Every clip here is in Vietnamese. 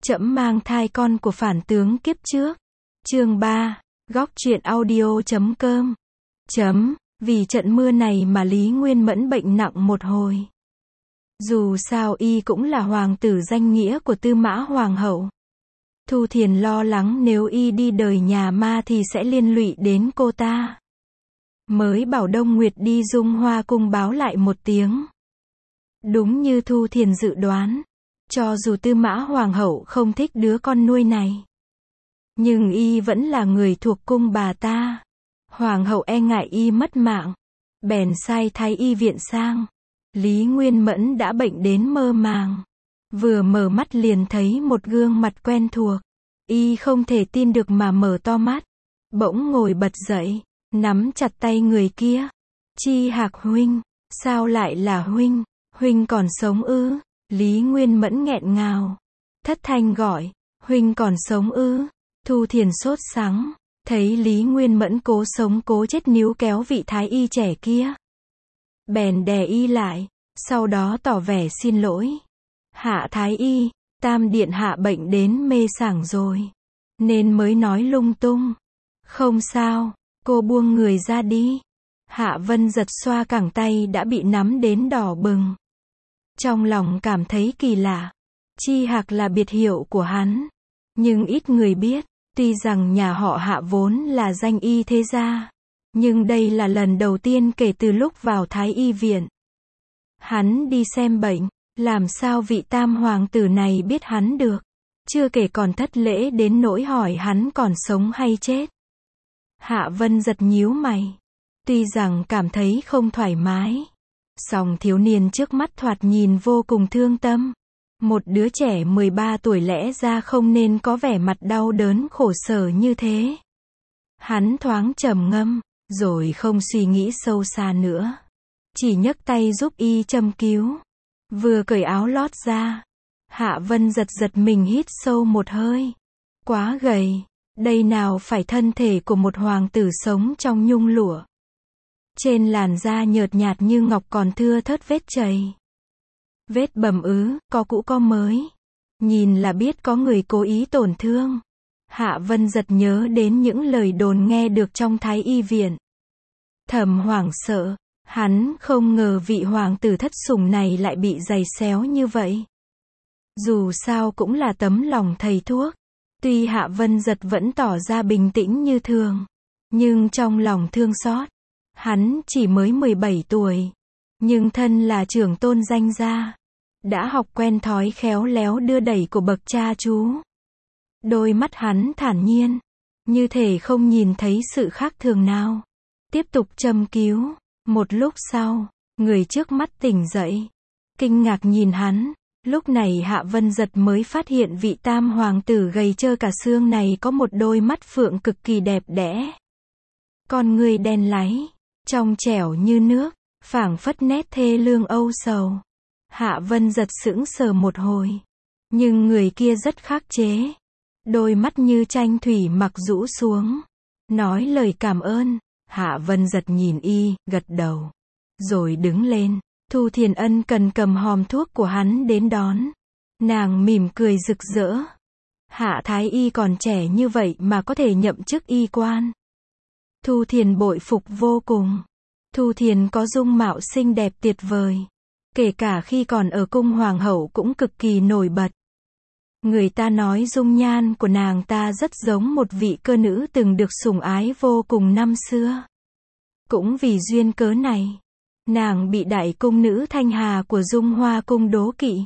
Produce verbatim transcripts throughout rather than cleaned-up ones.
Trẫm mang thai con của phản tướng kiếp trước. Chương ba, góc truyện audio chấm com. Chấm, vì trận mưa này mà Lý Nguyên Mẫn bệnh nặng một hồi. Dù sao y cũng là hoàng tử danh nghĩa của Tư Mã Hoàng hậu. Thu Thiền lo lắng nếu y đi đời nhà ma thì sẽ liên lụy đến cô ta. Mới bảo Đông Nguyệt đi Dung Hoa cung báo lại một tiếng. Đúng như Thu Thiền dự đoán, cho dù Tư Mã Hoàng hậu không thích đứa con nuôi này, nhưng y vẫn là người thuộc cung bà ta. Hoàng hậu e ngại y mất mạng, bèn sai thái y viện sang. Lý Nguyên Mẫn đã bệnh đến mơ màng. Vừa mở mắt liền thấy một gương mặt quen thuộc. Y không thể tin được mà mở to mắt. Bỗng ngồi bật dậy, nắm chặt tay người kia. Chi Hạc huynh, sao lại là huynh? Huynh còn sống ư? Lý Nguyên Mẫn nghẹn ngào, thất thanh gọi, huynh còn sống ư? Thu Thiền sốt sắng, thấy Lý Nguyên Mẫn cố sống cố chết níu kéo vị thái y trẻ kia. Bèn đè y lại, sau đó tỏ vẻ xin lỗi. Hạ thái y, Tam điện hạ bệnh đến mê sảng rồi, nên mới nói lung tung. Không sao, cô buông người ra đi. Hạ Vân giật xoa cẳng tay đã bị nắm đến đỏ bừng. Trong lòng cảm thấy kỳ lạ. Chi Hạc là biệt hiệu của hắn, nhưng ít người biết. Tuy rằng nhà họ Hạ vốn là danh y thế gia, nhưng đây là lần đầu tiên kể từ lúc vào Thái y viện. Hắn đi xem bệnh, làm sao vị tam hoàng tử này biết hắn được? Chưa kể còn thất lễ đến nỗi hỏi hắn còn sống hay chết. Hạ Vân giật nhíu mày. Tuy rằng cảm thấy không thoải mái, song thiếu niên trước mắt thoạt nhìn vô cùng thương tâm. Một đứa trẻ mười ba tuổi lẽ ra không nên có vẻ mặt đau đớn khổ sở như thế. Hắn thoáng trầm ngâm, rồi không suy nghĩ sâu xa nữa. Chỉ nhấc tay giúp y châm cứu. Vừa cởi áo lót ra, Hạ Vân giật giật mình hít sâu một hơi. Quá gầy, đây nào phải thân thể của một hoàng tử sống trong nhung lụa. Trên làn da nhợt nhạt như ngọc còn thưa thớt vết chày. Vết bầm ứ, có cũ có mới. Nhìn là biết có người cố ý tổn thương. Hạ Vân giật nhớ đến những lời đồn nghe được trong Thái y viện. Thầm hoảng sợ, hắn không ngờ vị hoàng tử thất sủng này lại bị giày xéo như vậy. Dù sao cũng là tấm lòng thầy thuốc. Tuy Hạ Vân giật vẫn tỏ ra bình tĩnh như thường, nhưng trong lòng thương xót. Hắn chỉ mới mười bảy tuổi, nhưng thân là trưởng tôn danh gia, đã học quen thói khéo léo đưa đẩy của bậc cha chú. Đôi mắt hắn thản nhiên, như thể không nhìn thấy sự khác thường nào. Tiếp tục châm cứu. Một lúc sau, người trước mắt tỉnh dậy, kinh ngạc nhìn hắn. Lúc này Hạ Vân giật mới phát hiện vị tam hoàng tử gầy trơ cả xương này có một đôi mắt phượng cực kỳ đẹp đẽ. Con người đen láy, trong trẻo như nước, phảng phất nét thê lương âu sầu. Hạ Vân giật sững sờ một hồi, nhưng người kia rất khắc chế. Đôi mắt như tranh thủy mặc rũ xuống, nói lời cảm ơn. Hạ Vân giật nhìn y, gật đầu, rồi đứng lên. Thu Thiền ân cần cầm hòm thuốc của hắn đến đón. Nàng mỉm cười rực rỡ. Hạ thái y còn trẻ như vậy mà có thể nhậm chức y quan. Thu Thiền bội phục vô cùng. Thu Thiền có dung mạo xinh đẹp tuyệt vời. Kể cả khi còn ở cung hoàng hậu cũng cực kỳ nổi bật. Người ta nói dung nhan của nàng ta rất giống một vị cơ nữ từng được sủng ái vô cùng năm xưa. Cũng vì duyên cớ này, nàng bị đại cung nữ Thanh Hà của Dung Hoa cung đố kỵ.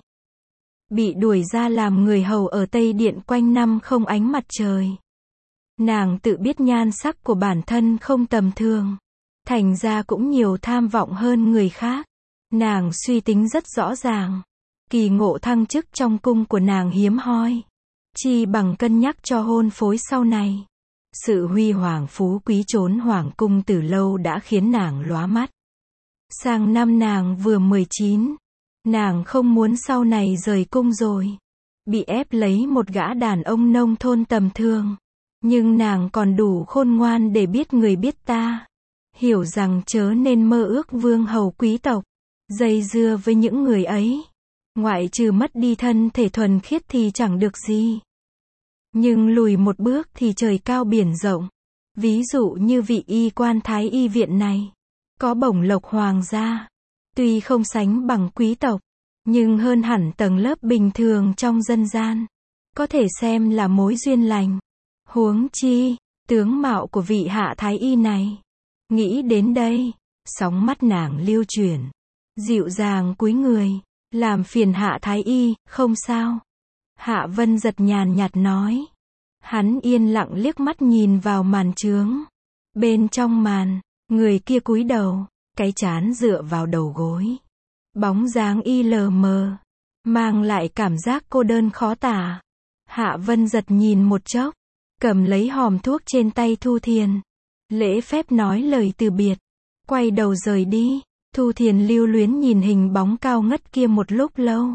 Bị đuổi ra làm người hầu ở Tây Điện quanh năm không ánh mặt trời. Nàng tự biết nhan sắc của bản thân không tầm thường, thành ra cũng nhiều tham vọng hơn người khác. Nàng suy tính rất rõ ràng. Kỳ ngộ thăng chức trong cung của nàng hiếm hoi. Chi bằng cân nhắc cho hôn phối sau này. Sự huy hoàng phú quý trốn hoàng cung từ lâu đã khiến nàng lóa mắt. Sang năm nàng vừa mười chín. Nàng không muốn sau này rời cung rồi. Bị ép lấy một gã đàn ông nông thôn tầm thường. Nhưng nàng còn đủ khôn ngoan để biết người biết ta. Hiểu rằng chớ nên mơ ước vương hầu quý tộc. Dây dưa với những người ấy. ngoại trừ mất đi thân thể thuần khiết thì chẳng được gì. Nhưng lùi một bước thì trời cao biển rộng. Ví dụ như vị y quan thái y viện này, có bổng lộc hoàng gia, tuy không sánh bằng quý tộc, nhưng hơn hẳn tầng lớp bình thường trong dân gian, có thể xem là mối duyên lành. Huống chi, tướng mạo của vị hạ thái y này. Nghĩ đến đây, sóng mắt nàng lưu chuyển, dịu dàng cúi người, làm phiền hạ thái y, không sao. Hạ Vân Giật nhàn nhạt nói. Hắn yên lặng liếc mắt nhìn vào màn trướng. Bên trong màn, người kia cúi đầu, cái trán dựa vào đầu gối. Bóng dáng y lờ mờ, mang lại cảm giác cô đơn khó tả. Hạ Vân Giật nhìn một chốc, cầm lấy hòm thuốc trên tay Thu Thiền. Lễ phép nói lời từ biệt, quay đầu rời đi. Thu Thiền lưu luyến nhìn hình bóng cao ngất kia một lúc lâu.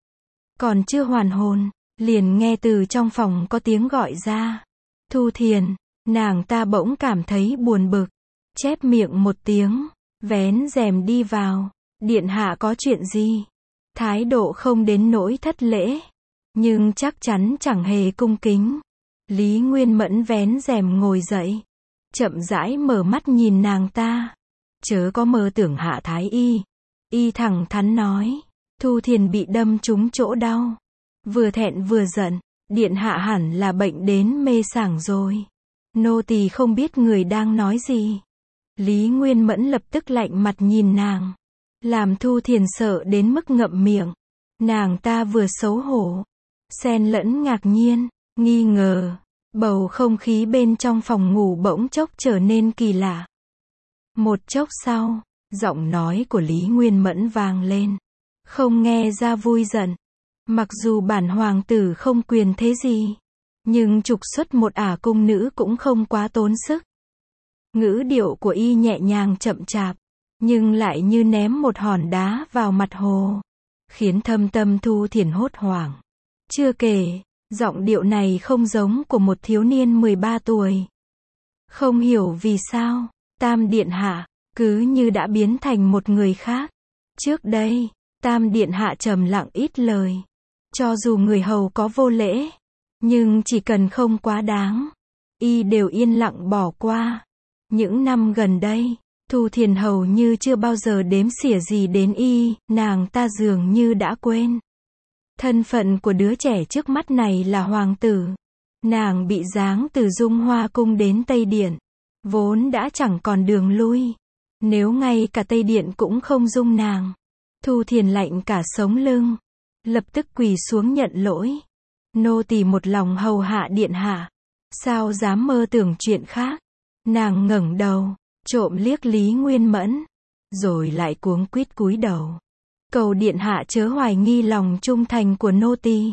Còn chưa hoàn hồn, liền nghe từ trong phòng có tiếng gọi ra. Thu Thiền, nàng ta bỗng cảm thấy buồn bực. Chép miệng một tiếng, vén rèm đi vào. Điện hạ có chuyện gì? Thái độ không đến nỗi thất lễ, nhưng chắc chắn chẳng hề cung kính. Lý Nguyên Mẫn vén rèm ngồi dậy, chậm rãi mở mắt nhìn nàng ta. Chớ có mơ tưởng hạ thái y. Y thẳng thắn nói. Thu Thiền bị đâm trúng chỗ đau. Vừa thẹn vừa giận, điện hạ hẳn là bệnh đến mê sảng rồi. Nô tỳ không biết người đang nói gì. Lý Nguyên Mẫn lập tức lạnh mặt nhìn nàng, làm Thu Thiền sợ đến mức ngậm miệng. Nàng ta vừa xấu hổ, xen lẫn ngạc nhiên, nghi ngờ. Bầu không khí bên trong phòng ngủ bỗng chốc trở nên kỳ lạ. Một chốc sau, giọng nói của Lý Nguyên Mẫn vang lên, không nghe ra vui giận. Mặc dù bản hoàng tử không quyền thế gì, nhưng trục xuất một ả cung nữ cũng không quá tốn sức. Ngữ điệu của y nhẹ nhàng chậm chạp, nhưng lại như ném một hòn đá vào mặt hồ, khiến thâm tâm Thu Thiền hốt hoảng. Chưa kể, giọng điệu này không giống của một thiếu niên mười ba tuổi. Không hiểu vì sao, Tam Điện Hạ, cứ như đã biến thành một người khác. Trước đây, Tam Điện Hạ trầm lặng ít lời. Cho dù người hầu có vô lễ, nhưng chỉ cần không quá đáng, y đều yên lặng bỏ qua. Những năm gần đây, Thu Thiền hầu như chưa bao giờ đếm xỉa gì đến y, nàng ta dường như đã quên. Thân phận của đứa trẻ trước mắt này là hoàng tử. Nàng bị giáng từ Dung Hoa cung đến Tây Điện, vốn đã chẳng còn đường lui. Nếu ngay cả Tây Điện cũng không dung nàng, Thu Thiền lạnh cả sống lưng, lập tức quỳ xuống nhận lỗi. Nô tỳ một lòng hầu hạ điện hạ, sao dám mơ tưởng chuyện khác. Nàng ngẩng đầu, trộm liếc Lý Nguyên Mẫn, rồi lại cuống quýt cúi đầu. Cầu điện hạ chớ hoài nghi lòng trung thành của nô tỳ.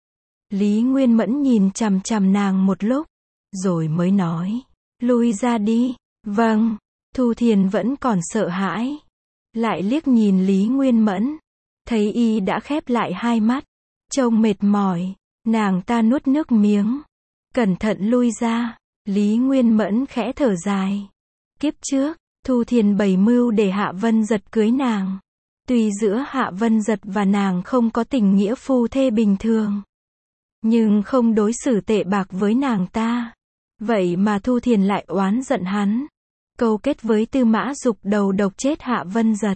Lý Nguyên Mẫn nhìn chằm chằm nàng một lúc, rồi mới nói, lui ra đi. Vâng. Thu Thiền vẫn còn sợ hãi, lại liếc nhìn Lý Nguyên Mẫn, thấy y đã khép lại hai mắt, trông mệt mỏi, nàng ta nuốt nước miếng, cẩn thận lui ra. Lý Nguyên Mẫn khẽ thở dài. Kiếp trước, Thu Thiền bày mưu để Hạ Vân Giật cưới nàng. Tuy giữa Hạ Vân Giật và nàng không có tình nghĩa phu thê bình thường, nhưng không đối xử tệ bạc với nàng ta. Vậy mà Thu Thiền lại oán giận hắn, câu kết với Tư Mã Dục đầu độc chết Hạ Vân Giật.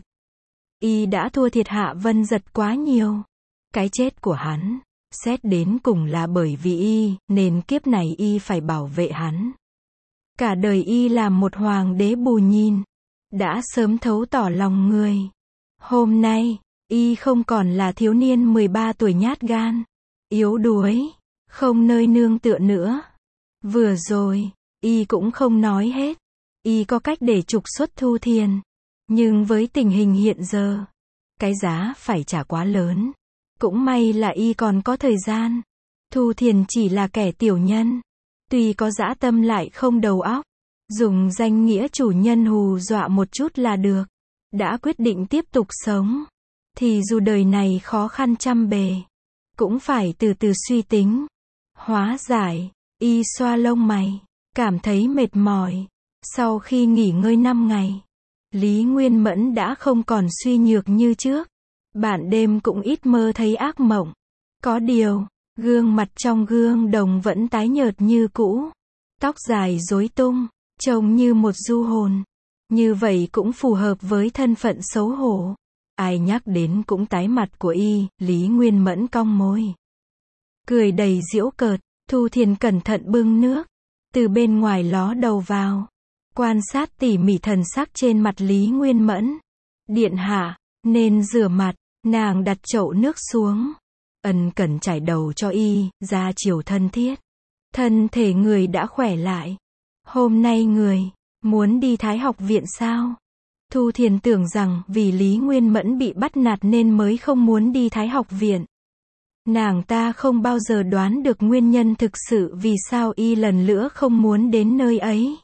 Y đã thua thiệt Hạ Vân Giật quá nhiều. Cái chết của hắn, xét đến cùng là bởi vì y, nên kiếp này y phải bảo vệ hắn. Cả đời y làm một hoàng đế bù nhìn, đã sớm thấu tỏ lòng người. Hôm nay, y không còn là thiếu niên mười ba tuổi nhát gan, yếu đuối, không nơi nương tựa nữa. Vừa rồi, y cũng không nói hết. Y có cách để trục xuất Thu Thiền, nhưng với tình hình hiện giờ, cái giá phải trả quá lớn. Cũng may là y còn có thời gian. Thu Thiền chỉ là kẻ tiểu nhân, tuy có dã tâm lại không đầu óc, dùng danh nghĩa chủ nhân hù dọa một chút là được. Đã quyết định tiếp tục sống, thì dù đời này khó khăn trăm bề, cũng phải từ từ suy tính. Hóa giải, y xoa lông mày, cảm thấy mệt mỏi. Sau khi nghỉ ngơi năm ngày, Lý Nguyên Mẫn đã không còn suy nhược như trước. Bạn đêm cũng ít mơ thấy ác mộng. Có điều, gương mặt trong gương đồng vẫn tái nhợt như cũ. Tóc dài rối tung, trông như một du hồn. Như vậy cũng phù hợp với thân phận xấu hổ. Ai nhắc đến cũng tái mặt của y, Lý Nguyên Mẫn cong môi. Cười đầy giễu cợt, Thu Thiền cẩn thận bưng nước. Từ bên ngoài ló đầu vào. Quan sát tỉ mỉ thần sắc trên mặt Lý Nguyên Mẫn. Điện hạ, nên rửa mặt, nàng đặt chậu nước xuống. Ân cần chải đầu cho y, ra chiều thân thiết. Thân thể người đã khỏe lại. Hôm nay người, muốn đi Thái học viện sao? Thu Thiền tưởng rằng vì Lý Nguyên Mẫn bị bắt nạt nên mới không muốn đi Thái học viện. Nàng ta không bao giờ đoán được nguyên nhân thực sự vì sao y lần nữa không muốn đến nơi ấy.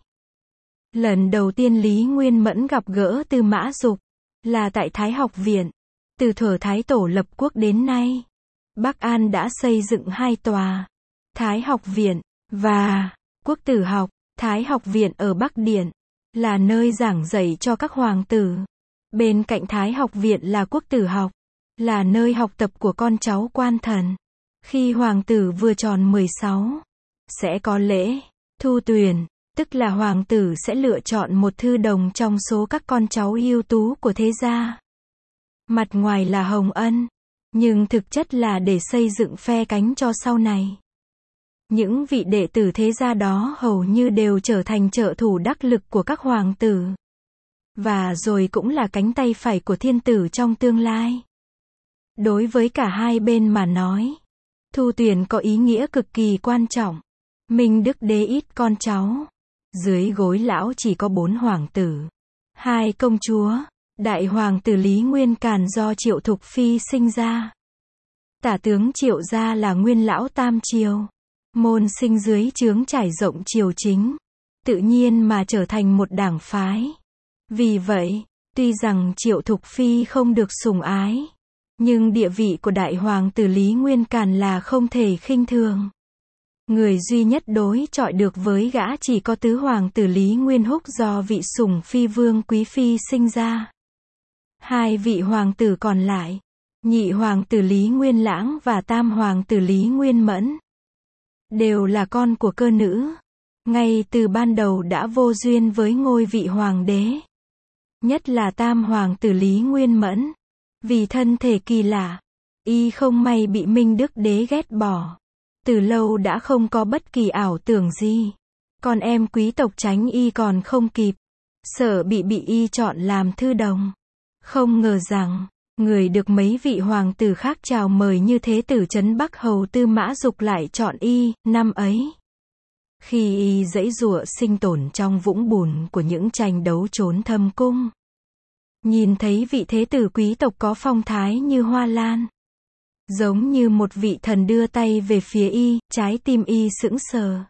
Lần đầu tiên Lý Nguyên Mẫn gặp gỡ Tư Mã Dục là tại Thái học viện. Từ thuở Thái Tổ lập quốc đến nay, Bắc An đã xây dựng hai tòa, Thái học viện và Quốc tử học. Thái học viện ở Bắc Điện là nơi giảng dạy cho các hoàng tử. Bên cạnh Thái học viện là Quốc tử học, là nơi học tập của con cháu quan thần. Khi hoàng tử vừa tròn mười sáu, sẽ có lễ thu tuyển, tức là hoàng tử sẽ lựa chọn một thư đồng trong số các con cháu ưu tú của thế gia. Mặt ngoài là hồng ân, nhưng thực chất là để xây dựng phe cánh cho sau này. Những vị đệ tử thế gia đó hầu như đều trở thành trợ thủ đắc lực của các hoàng tử. Và rồi cũng là cánh tay phải của thiên tử trong tương lai. Đối với cả hai bên mà nói, thu tuyển có ý nghĩa cực kỳ quan trọng. Minh Đức Đế ít con cháu. Dưới gối lão chỉ có bốn hoàng tử, hai công chúa. Đại hoàng tử Lý Nguyên Càn do Triệu Thục Phi sinh ra. Tả tướng Triệu gia là nguyên lão tam triều. Môn sinh dưới trướng trải rộng triều chính. Tự nhiên mà trở thành một đảng phái. Vì vậy, tuy rằng Triệu Thục Phi không được sủng ái, nhưng địa vị của đại hoàng tử Lý Nguyên Càn là không thể khinh thường. Người duy nhất đối chọi được với gã chỉ có tứ hoàng tử Lý Nguyên Húc do vị sủng phi vương quý phi sinh ra. Hai vị hoàng tử còn lại, nhị hoàng tử Lý Nguyên Lãng và tam hoàng tử Lý Nguyên Mẫn, đều là con của cơ nữ. Ngay từ ban đầu đã vô duyên với ngôi vị hoàng đế. Nhất là tam hoàng tử Lý Nguyên Mẫn. Vì thân thể kỳ lạ, y không may bị Minh Đức Đế ghét bỏ. Từ lâu đã không có bất kỳ ảo tưởng gì. Con em quý tộc tránh y còn không kịp. Sợ bị bị y chọn làm thư đồng. Không ngờ rằng, người được mấy vị hoàng tử khác chào mời như thế tử trấn Bắc Hầu Tư Mã Dục lại chọn y, năm ấy. Khi y giãy giụa sinh tồn trong vũng bùn của những tranh đấu trốn thâm cung. Nhìn thấy vị thế tử quý tộc có phong thái như hoa lan. Giống như một vị thần đưa tay về phía y, trái tim y sững sờ.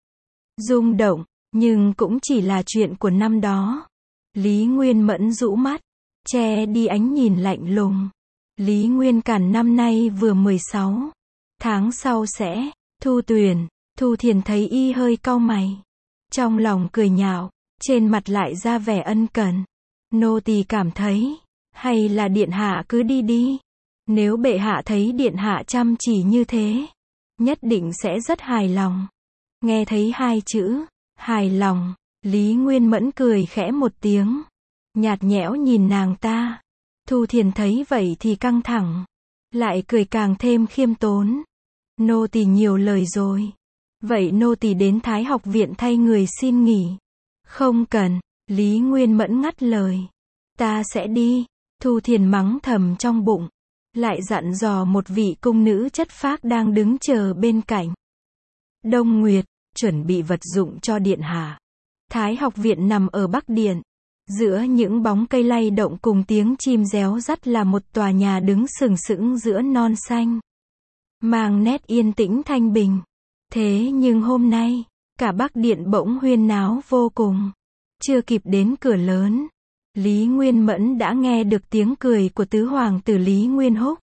Rung động, nhưng cũng chỉ là chuyện của năm đó. Lý Nguyên Mẫn rũ mắt, che đi ánh nhìn lạnh lùng. Lý Nguyên Càn năm nay vừa mười sáu. Tháng sau sẽ thu tuyển. Thu Thiền thấy y hơi cau mày. Trong lòng cười nhạo, trên mặt lại ra vẻ ân cần. Nô tỳ cảm thấy, hay là điện hạ cứ đi đi. Nếu bệ hạ thấy điện hạ chăm chỉ như thế, nhất định sẽ rất hài lòng. Nghe thấy hai chữ, hài lòng, Lý Nguyên Mẫn cười khẽ một tiếng. Nhạt nhẽo nhìn nàng ta. Thu Thiền thấy vậy thì căng thẳng. Lại cười càng thêm khiêm tốn. Nô tỳ nhiều lời rồi. Vậy nô tỳ đến Thái học viện thay người xin nghỉ. Không cần, Lý Nguyên Mẫn ngắt lời. Ta sẽ đi. Thu Thiền mắng thầm trong bụng. Lại dặn dò một vị cung nữ chất phác đang đứng chờ bên cạnh. Đông Nguyệt, chuẩn bị vật dụng cho điện hạ. Thái học viện nằm ở Bắc Điện. Giữa những bóng cây lay động cùng tiếng chim réo rắt là một tòa nhà đứng sừng sững giữa non xanh. Mang nét yên tĩnh thanh bình. Thế nhưng hôm nay, cả Bắc Điện bỗng huyên náo vô cùng. Chưa kịp đến cửa lớn, Lý Nguyên Mẫn đã nghe được tiếng cười của tứ hoàng tử Lý Nguyên Húc.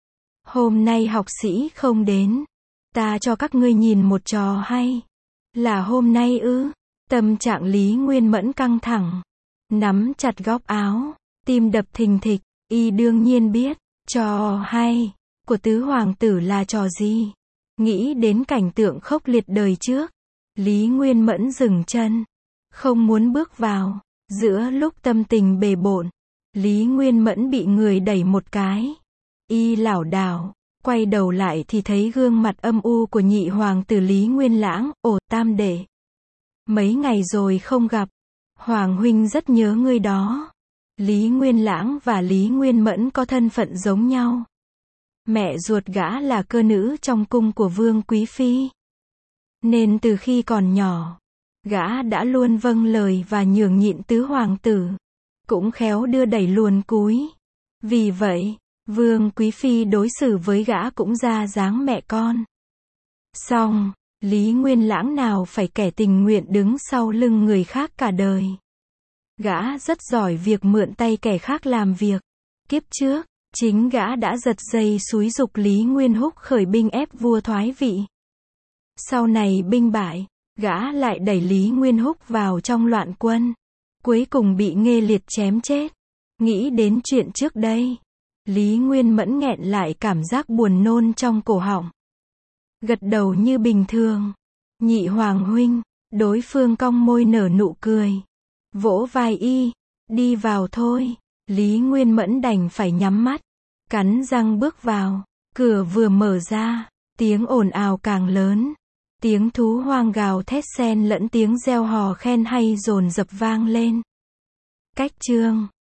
Hôm nay học sĩ không đến. Ta cho các ngươi nhìn một trò hay. Là hôm nay ư? Tâm trạng Lý Nguyên Mẫn căng thẳng. Nắm chặt góc áo. Tim đập thình thịch. Y đương nhiên biết. Trò hay của tứ hoàng tử là trò gì? Nghĩ đến cảnh tượng khốc liệt đời trước, Lý Nguyên Mẫn dừng chân, không muốn bước vào. Giữa lúc tâm tình bề bộn, Lý Nguyên Mẫn bị người đẩy một cái. Y lảo đảo, quay đầu lại thì thấy gương mặt âm u của nhị hoàng tử Lý Nguyên Lãng. Ồ, tam đệ, mấy ngày rồi không gặp, Hoàng huynh rất nhớ ngươi đó. Lý Nguyên Lãng và Lý Nguyên Mẫn có thân phận giống nhau. Mẹ ruột gã là cơ nữ trong cung của Vương Quý Phi. Nên từ khi còn nhỏ, gã đã luôn vâng lời và nhường nhịn tứ hoàng tử, cũng khéo đưa đẩy luồn cúi. Vì vậy, Vương Quý Phi đối xử với gã cũng ra dáng mẹ con. Song, Lý Nguyên Lãng nào phải kẻ tình nguyện đứng sau lưng người khác cả đời. Gã rất giỏi việc mượn tay kẻ khác làm việc. Kiếp trước, chính gã đã giật dây xúi giục Lý Nguyên Húc khởi binh ép vua thoái vị. Sau này binh bại, gã lại đẩy Lý Nguyên Húc vào trong loạn quân. Cuối cùng bị Nghê Liệt chém chết. Nghĩ đến chuyện trước đây, Lý Nguyên Mẫn nghẹn lại cảm giác buồn nôn trong cổ họng. Gật đầu như bình thường. Nhị hoàng huynh, đối phương cong môi nở nụ cười. Vỗ vai y, đi vào thôi. Lý Nguyên Mẫn đành phải nhắm mắt, cắn răng bước vào. Cửa vừa mở ra, tiếng ồn ào càng lớn. Tiếng thú hoang gào thét xen lẫn tiếng reo hò khen hay dồn dập vang lên. Cách chương